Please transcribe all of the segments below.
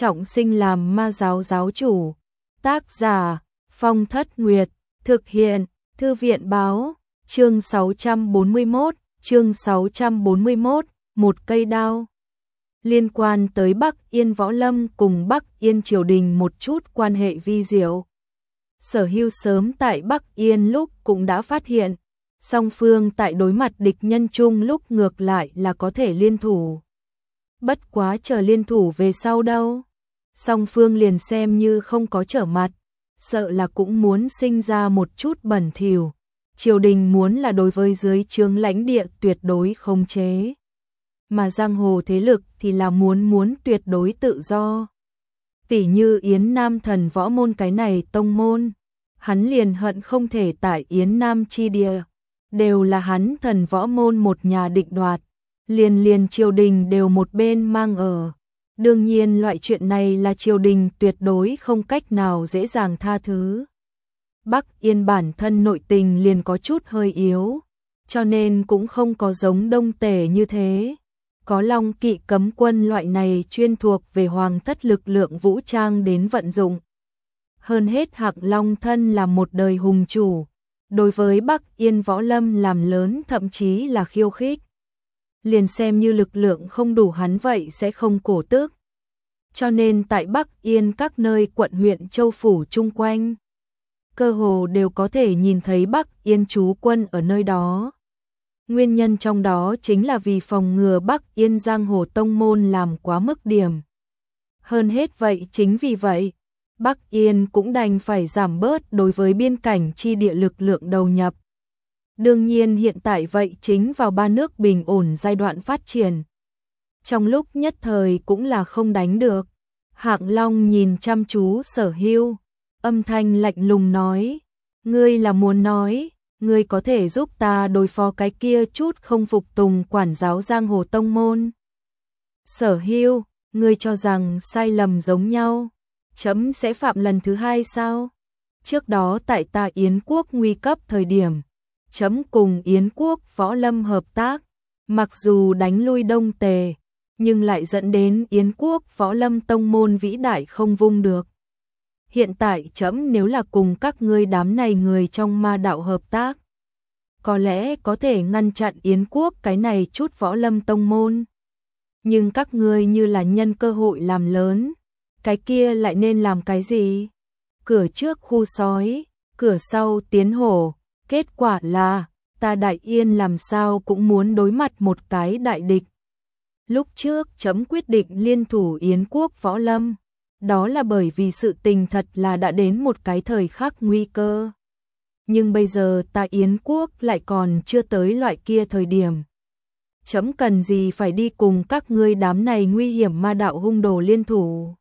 trọng sinh làm ma giáo giáo chủ. Tác giả Phong Thất Nguyệt. Thực hiện Thư viện báo. Chương 641. Một cây đao. Liên quan tới Bắc Yên Võ Lâm cùng Bắc Yên triều đình một chút quan hệ vi diệu. Sở Hưu sớm tại Bắc Yên lúc cũng đã phát hiện, song phương tại đối mặt địch nhân chung lúc ngược lại là có thể liên thủ. Bất quá chờ liên thủ về sau đâu, song phương liền xem như không có trở mặt, sợ là cũng muốn sinh ra một chút bẩn thỉu. Triều đình muốn là đối với dưới trướng lãnh địa tuyệt đối khống chế, mà giang hồ thế lực thì là muốn tuyệt đối tự do. Tỷ như Yến Nam Thần Võ Môn cái này tông môn, hắn liền hận không thể tại Yến Nam chi địa, đều là hắn Thần Võ Môn một nhà định đoạt, liền triều đình đều một bên mang ở. Đương nhiên loại chuyện này là triều đình tuyệt đối không cách nào dễ dàng tha thứ. Bắc Yên bản thân nội tình liền có chút hơi yếu, cho nên cũng không có giống Đông Tề như thế. Có Long Kỵ cấm quân loại này chuyên thuộc về hoàng thất lực lượng vũ trang đến vận dụng. Hơn hết Hạng Long thân là một đời hùng chủ, đối với Bắc Yên Võ Lâm làm lớn thậm chí là khiêu khích. Liền xem như lực lượng không đủ hắn vậy sẽ không cổ tước. Cho nên tại Bắc Yên các nơi quận huyện châu phủ chung quanh, cơ hồ đều có thể nhìn thấy Bắc Yên trú quân ở nơi đó. Nguyên nhân trong đó chính là vì phòng ngừa Bắc Yên giang hồ tông môn làm quá mức điểm. Hơn hết vậy chính vì vậy, Bắc Yên cũng đành phải giảm bớt đối với biên cảnh chi địa lực lượng đầu nhập. Đương nhiên hiện tại vậy chính vào ba nước bình ổn giai đoạn phát triển. Trong lúc nhất thời cũng là không đánh được. Hạng Long nhìn chăm chú Sở Hưu, âm thanh lạnh lùng nói, ngươi là muốn nói, ngươi có thể giúp ta đối phó cái kia chút không phục tùng quản giáo giang hồ tông môn. Sở Hưu, ngươi cho rằng sai lầm giống nhau, chấm sẽ phạm lần thứ hai sao? Trước đó tại ta Yến quốc nguy cấp thời điểm, chấm cùng Yến quốc Võ Lâm hợp tác, mặc dù đánh lui Đông Tề, nhưng lại dẫn đến Yến quốc Võ Lâm tông môn vĩ đại không vung được. Hiện tại chấm nếu là cùng các ngươi đám này người trong ma đạo hợp tác, có lẽ có thể ngăn chặn Yến quốc cái này chút Võ Lâm tông môn. Nhưng các ngươi như là nhân cơ hội làm lớn, cái kia lại nên làm cái gì? Cửa trước khu sói, cửa sau tiến hổ, kết quả là ta Đại Yên làm sao cũng muốn đối mặt một cái đại địch. Lúc trước chấm quyết định liên thủ Yến quốc Võ Lâm, đó là bởi vì sự tình thật là đã đến một cái thời khắc nguy cơ. Nhưng bây giờ ta Yến quốc lại còn chưa tới loại kia thời điểm. Chấm cần gì phải đi cùng các ngươi đám này nguy hiểm ma đạo hung đồ liên thủ.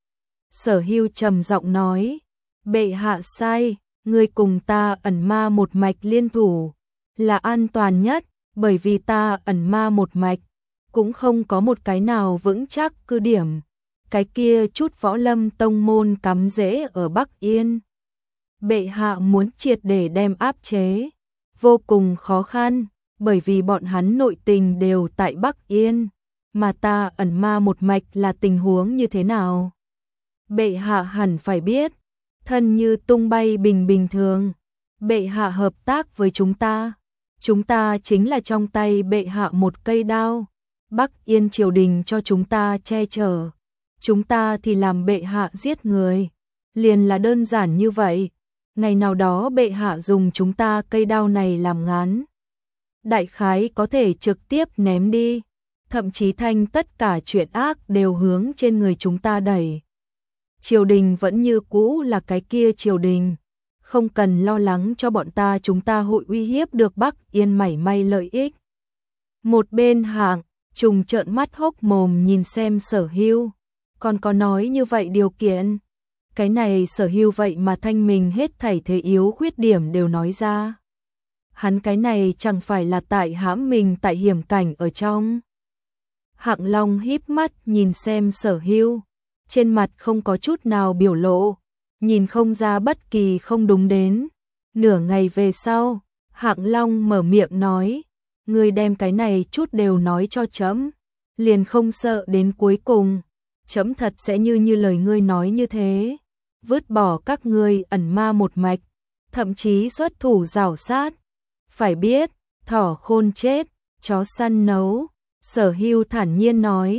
Sở Hưu trầm giọng nói, bệ hạ sai, ngươi cùng ta ẩn ma một mạch liên thủ là an toàn nhất, bởi vì ta ẩn ma một mạch cũng không có một cái nào vững chắc cứ điểm. Cái kia chút Võ Lâm tông môn cắm rễ ở Bắc Yên, bệ hạ muốn triệt để đem áp chế, vô cùng khó khăn, bởi vì bọn hắn nội tình đều tại Bắc Yên, mà ta ẩn ma một mạch là tình huống như thế nào? Bệ hạ hẳn phải biết, thân như tung bay bình thường, bệ hạ hợp tác với chúng ta chính là trong tay bệ hạ một cây đao, Bắc Yên triều đình cho chúng ta che chở, chúng ta thì làm bệ hạ giết người, liền là đơn giản như vậy. Ngày nào đó bệ hạ dùng chúng ta cây đao này làm ngán, đại khái có thể trực tiếp ném đi, thậm chí thanh tất cả chuyện ác đều hướng trên người chúng ta đẩy. Triều đình vẫn như cũ là cái kia triều đình, không cần lo lắng cho bọn ta, chúng ta hội uy hiếp được Bắc Yên mảy may lợi ích. Một bên Hạng Trùng trợn mắt hốc mồm nhìn xem Sở Hưu, còn có nói như vậy điều kiện. Cái này Sở Hưu vậy mà thanh mình hết thảy thế yếu khuyết điểm đều nói ra. Hắn cái này chẳng phải là tại hãm mình tại hiểm cảnh ở trong. Hạng Long híp mắt nhìn xem Sở Hưu, trên mặt không có chút nào biểu lộ, nhìn không ra bất kỳ không đúng đến. Nửa ngày về sau, Hạng Long mở miệng nói, ngươi đem cái này chút đều nói cho chấm, liền không sợ đến cuối cùng chấm thật sẽ như lời ngươi nói như thế, vứt bỏ các ngươi ẩn ma một mạch, thậm chí xuất thủ rảo sát. Phải biết, thỏ khôn chết, chó săn nấu, Sở Hưu thản nhiên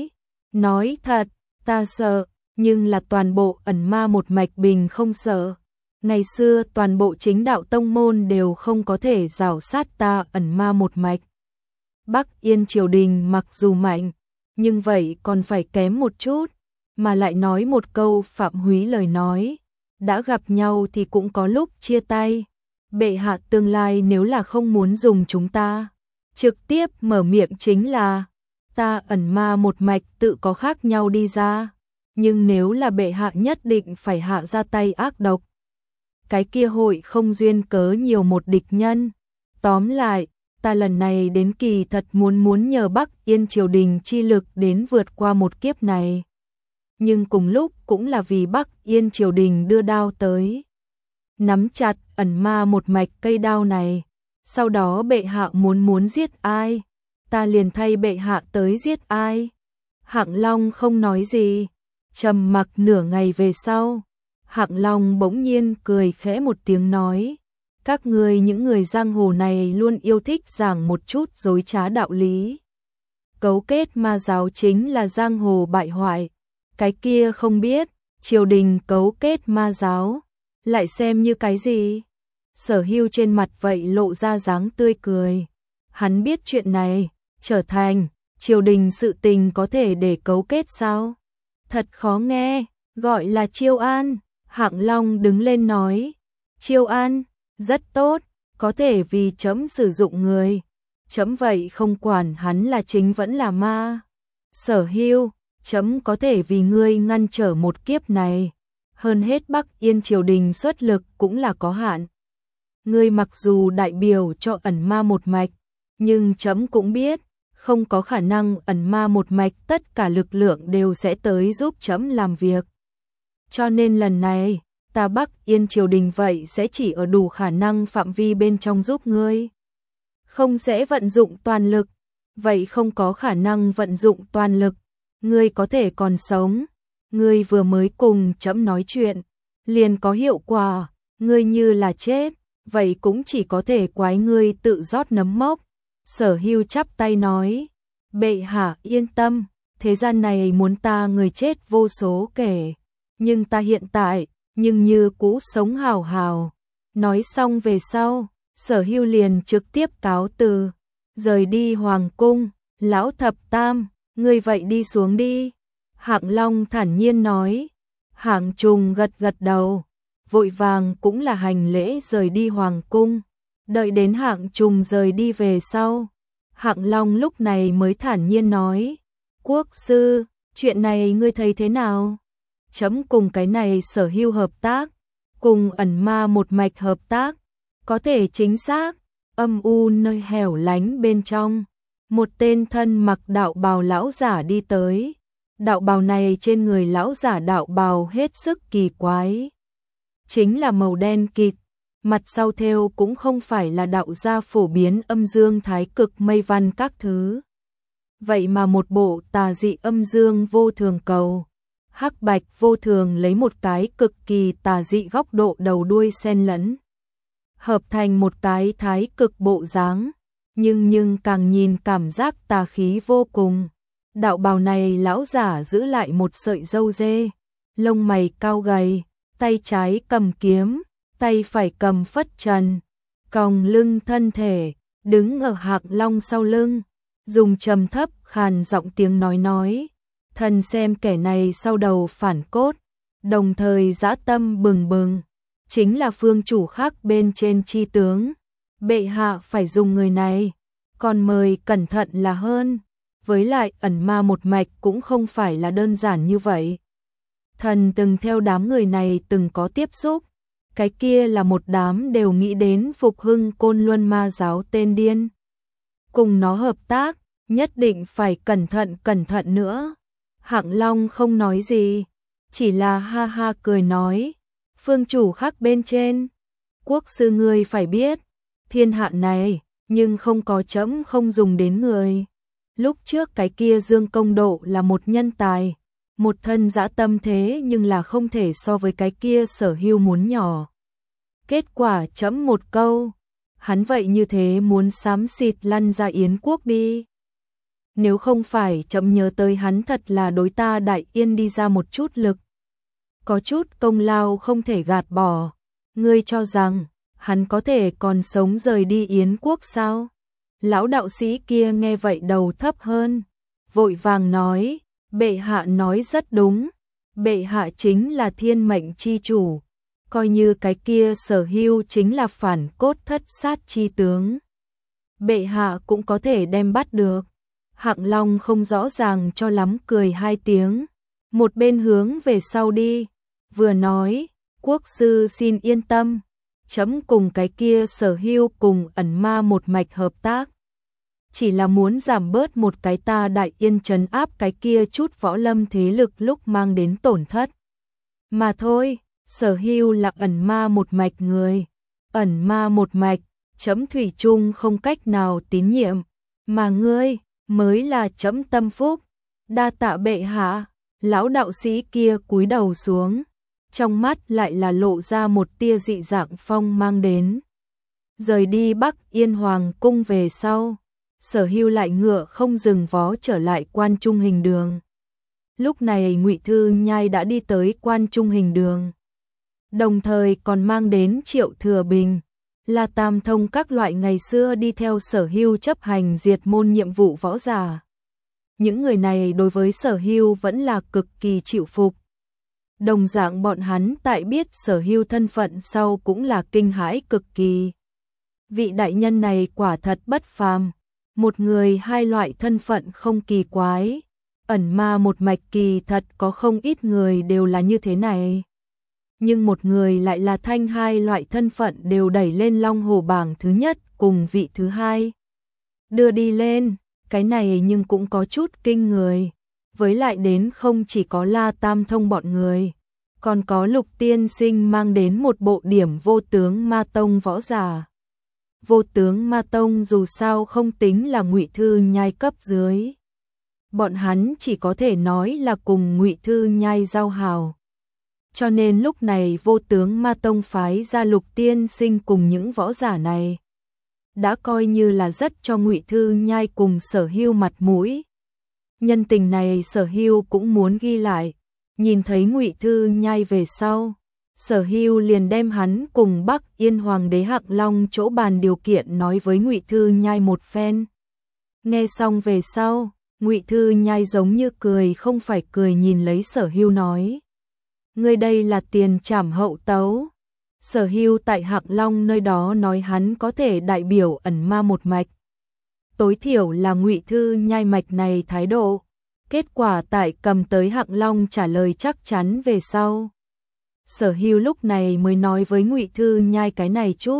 nói thật, ta sợ, nhưng là toàn bộ ẩn ma một mạch bình không sợ. Ngày xưa toàn bộ chính đạo tông môn đều không có thể rảo sát ta ẩn ma một mạch. Bắc Yên triều đình mặc dù mạnh, nhưng vậy còn phải kém một chút, mà lại nói một câu phạm húy lời nói, đã gặp nhau thì cũng có lúc chia tay. Bệ hạ tương lai nếu là không muốn dùng chúng ta, trực tiếp mở miệng chính là, ta ẩn ma một mạch tự có khác nhau đi ra, nhưng nếu là bệ hạ nhất định phải hạ ra tay ác độc, cái kia hội không duyên cớ nhiều một địch nhân. Tóm lại, ta lần này đến kỳ thật muốn nhờ Bắc Yên triều đình chi lực đến vượt qua một kiếp này. Nhưng cùng lúc cũng là vì Bắc Yên triều đình đưa đao tới. Nắm chặt ẩn ma một mạch cây đao này, sau đó bệ hạ muốn giết ai, ta liền thay bệ hạ tới giết ai. Hạng Long không nói gì, trầm mặc nửa ngày về sau, Hạng Long bỗng nhiên cười khẽ một tiếng nói, các ngươi những người giang hồ này luôn yêu thích giảng một chút dối trá đạo lý. Cấu kết ma giáo chính là giang hồ bại hoại, cái kia không biết, triều đình cấu kết ma giáo, lại xem như cái gì? Sở Hưu trên mặt vậy lộ ra dáng tươi cười. Hắn biết chuyện này, trở thành, triều đình sự tình có thể để cấu kết sao? Thật khó nghe, gọi là chiêu an. Hạng Long đứng lên nói, chiêu an, rất tốt, có thể vì chấm sử dụng người. Chấm vậy không quản hắn là chính vẫn là ma. Sở Hưu, chấm có thể vì ngươi ngăn trở một kiếp này. Hơn hết Bắc Yên triều đình xuất lực cũng là có hạn. Ngươi mặc dù đại biểu cho ẩn ma một mạch, nhưng chấm cũng biết, không có khả năng ẩn ma một mạch tất cả lực lượng đều sẽ tới giúp chấm làm việc. Cho nên lần này, ta Bắc Yên triều đình vậy sẽ chỉ ở đủ khả năng phạm vi bên trong giúp ngươi. Không sẽ vận dụng toàn lực, vậy không có khả năng vận dụng toàn lực, ngươi có thể còn sống. Ngươi vừa mới cùng chấm nói chuyện, liền có hiệu quả, ngươi như là chết, vậy cũng chỉ có thể quái ngươi tự rót nấm mốc. Sở Hưu chắp tay nói, bệ hạ yên tâm, thế gian này muốn ta người chết vô số kể, nhưng ta hiện tại, nhưng như cũ sống hào hào. Nói xong về sau, Sở Hưu liền trực tiếp cáo từ, rời đi hoàng cung. Lão thập tam, ngươi vậy đi xuống đi. Hạng Long thản nhiên nói. Hạng Trùng gật đầu, vội vàng cũng là hành lễ rời đi hoàng cung. Đợi đến Hạng Trùng rời đi về sau, Hạng Long lúc này mới thản nhiên nói, quốc sư, chuyện này ngươi thấy thế nào? Chấm cùng cái này Sở Hưu hợp tác, cùng ẩn ma một mạch hợp tác, có thể chính xác. Âm u nơi hẻo lánh bên trong, một tên thân mặc đạo bào lão giả đi tới. Đạo bào này trên người lão giả đạo bào hết sức kỳ quái, chính là màu đen kịt, mặt sau thêu cũng không phải là đạo gia phổ biến âm dương thái cực mây văn các thứ, vậy mà một bộ tà dị âm dương vô thường cầu. Hắc bạch vô thường lấy một cái cực kỳ tà dị góc độ đầu đuôi xen lẫn, hợp thành một cái thái cực bộ dáng, nhưng càng nhìn cảm giác tà khí vô cùng. Đạo bào này lão giả giữ lại một sợi râu dê, lông mày cao gầy, tay trái cầm kiếm, tay phải cầm phất trần, còng lưng thân thể, đứng ở Hạng Long sau lưng, dùng trầm thấp khàn giọng tiếng nói, thần xem kẻ này sau đầu phản cốt, đồng thời dã tâm bừng bừng, chính là phương chủ khác bên trên chi tướng. Bệ hạ phải dùng người này, còn mời cẩn thận là hơn. Với lại ẩn ma một mạch cũng không phải là đơn giản như vậy. Thần từng theo đám người này từng có tiếp xúc, cái kia là một đám đều nghĩ đến phục hưng Côn Luân ma giáo tên điên. Cùng nó hợp tác, nhất định phải cẩn thận nữa. Hạng Long không nói gì, chỉ là ha ha cười nói, phương chủ khác bên trên, quốc sư ngươi phải biết, thiên hạ này, nhưng không có chấm không dùng đến người. Lúc trước cái kia Dương Công Độ là một nhân tài, một thân dã tâm thế nhưng là không thể so với cái kia Sở Hưu muốn nhỏ. Kết quả chấm một câu, hắn vậy như thế muốn xám xịt lăn ra Yến quốc đi. Nếu không phải chấm nhớ tới hắn thật là đối ta Đại Yên đi ra một chút lực. Có chút công lao không thể gạt bỏ. Ngươi cho rằng, hắn có thể còn sống rời đi Yến quốc sao? Lão đạo sĩ kia nghe vậy đầu thấp hơn, vội vàng nói, bệ hạ nói rất đúng, bệ hạ chính là thiên mệnh chi chủ, coi như cái kia Sở Hưu chính là phản cốt thất sát chi tướng. Bệ hạ cũng có thể đem bắt được. Hạng Long không rõ ràng cho lắm cười hai tiếng, một bên hướng về sau đi, vừa nói, quốc sư xin yên tâm, chấm cùng cái kia Sở Hưu cùng ẩn ma một mạch hợp tác. Chỉ là muốn giảm bớt một cái ta Đại Yên trấn áp cái kia chút võ lâm thế lực lúc mang đến tổn thất. Mà thôi, Sở Hưu là ẩn ma một mạch người. Ẩn ma một mạch, chấm thủy chung không cách nào tín nhiệm. Mà ngươi, mới là chấm tâm phúc. Đa tạ bệ hạ, lão đạo sĩ kia cúi đầu xuống. Trong mắt lại là lộ ra một tia dị dạng phong mang đến. Rời đi Bắc Yên Hoàng cung về sau. Sở Hưu lại ngựa không dừng vó trở lại Quan Trung Hình Đường. Lúc này Ngụy Thư Nhai đã đi tới Quan Trung Hình Đường, đồng thời còn mang đến Triệu Thừa Bình, La Tam Thông các loại ngày xưa đi theo Sở Hưu chấp hành diệt môn nhiệm vụ võ giả. Những người này đối với Sở Hưu vẫn là cực kỳ chịu phục. Đồng dạng bọn hắn tại biết Sở Hưu thân phận sau cũng là kinh hãi cực kỳ. Vị đại nhân này quả thật bất phàm. Một người hai loại thân phận không kỳ quái, ẩn ma một mạch kỳ thật có không ít người đều là như thế này. Nhưng một người lại là thanh hai loại thân phận đều đẩy lên Long Hổ bảng thứ nhất cùng vị thứ hai. Đưa đi lên, cái này nhưng cũng có chút kinh người. Với lại đến không chỉ có La Tam Thông bọn người, còn có Lục Tiên Sinh mang đến một bộ điểm vô tướng ma tông võ giả. Vô tướng ma tông dù sao không tính là Ngụy Thư Nhai cấp dưới. Bọn hắn chỉ có thể nói là cùng Ngụy Thư Nhai giao hảo. Cho nên lúc này vô tướng ma tông phái ra Lục Tiên Sinh cùng những võ giả này. Đã coi như là rất cho Ngụy Thư Nhai cùng Sở Hưu mặt mũi. Nhân tình này Sở Hưu cũng muốn ghi lại. Nhìn thấy Ngụy Thư Nhai về sau, Sở Hưu liền đem hắn cùng Bắc Yên Hoàng đế Hạng Long chỗ bàn điều kiện nói với Ngụy Thư Nhai một phen. Nghe xong về sau, Ngụy Thư Nhai giống như cười không phải cười nhìn lấy Sở Hưu nói. Ngươi đây là tiền trảm hậu tấu. Sở Hưu tại Hạng Long nơi đó nói hắn có thể đại biểu ẩn ma một mạch. Tối thiểu là Ngụy Thư Nhai mạch này thái độ. Kết quả tại cầm tới Hạng Long trả lời chắc chắn về sau. Sở Hưu lúc này mới nói với Ngụy Thư Nhai cái này chút.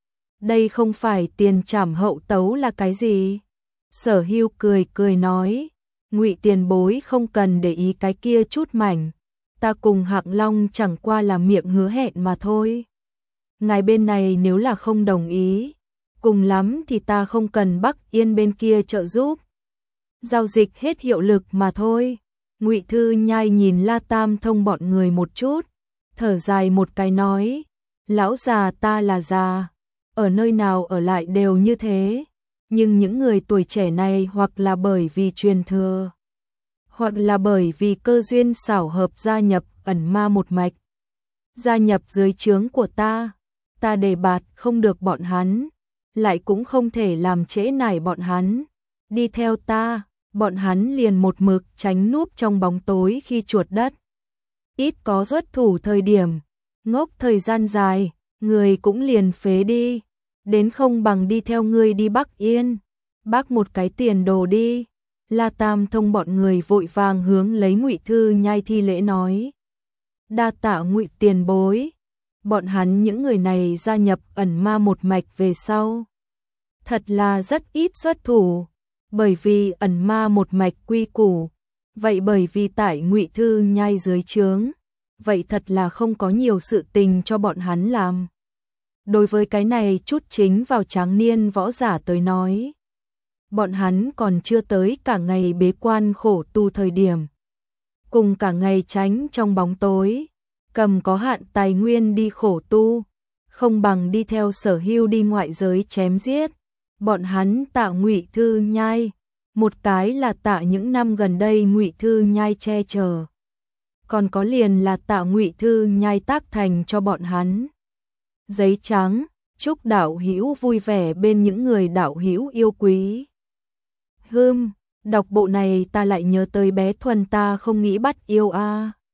Đây không phải tiền trảm hậu tấu là cái gì? Sở Hưu cười cười nói, Ngụy tiền bối không cần để ý cái kia chút mảnh, ta cùng Hạng Long chẳng qua là miệng hứa hẹn mà thôi. Ngài bên này nếu là không đồng ý, cùng lắm thì ta không cần Bắc Yên bên kia trợ giúp. Giao dịch hết hiệu lực mà thôi. Ngụy Thư Nhai nhìn La Tam Thông bọn người một chút, thở dài một cái nói, lão già ta là già, ở nơi nào ở lại đều như thế, nhưng những người tuổi trẻ này hoặc là bởi vì truyền thừa, hoặc là bởi vì cơ duyên xảo hợp gia nhập ẩn ma một mạch, gia nhập dưới trướng của ta đề bạt không được bọn hắn, lại cũng không thể làm trễ nải bọn hắn, đi theo ta, bọn hắn liền một mực tránh núp trong bóng tối khi chuột đất. Ít có xuất thủ thời điểm, ngốc thời gian dài, người cũng liền phế đi, đến không bằng đi theo ngươi đi Bắc Yên, bác một cái tiền đồ đi. La Tam Thông bọn người vội vàng hướng lấy Ngụy Thư Nhai thi lễ nói. Đa tạ Ngụy tiền bối. Bọn hắn những người này gia nhập ẩn ma một mạch về sau. Thật là rất ít xuất thủ, bởi vì ẩn ma một mạch quy củ. Vậy bởi vì tại Ngụy Thư Nhai dưới trướng, vậy thật là không có nhiều sự tình cho bọn hắn làm. Đối với cái này chút chính vào tráng niên võ giả tới nói, bọn hắn còn chưa tới cả ngày bế quan khổ tu thời điểm. cùng cả ngày tránh trong bóng tối, cầm có hạn tài nguyên đi khổ tu, không bằng đi theo Sở Hưu đi ngoại giới chém giết. Bọn hắn tạ Ngụy Thư Nhai, một cái là tạ những năm gần đây Ngụy Thư Nhai che chở, còn có liền là tạ Ngụy Thư Nhai tác thành cho bọn hắn. Giấy trắng, chúc đạo hữu vui vẻ bên những người đạo hữu yêu quý. Đọc bộ này ta lại nhớ tới bé Thuần, ta không nghĩ bắt yêu a.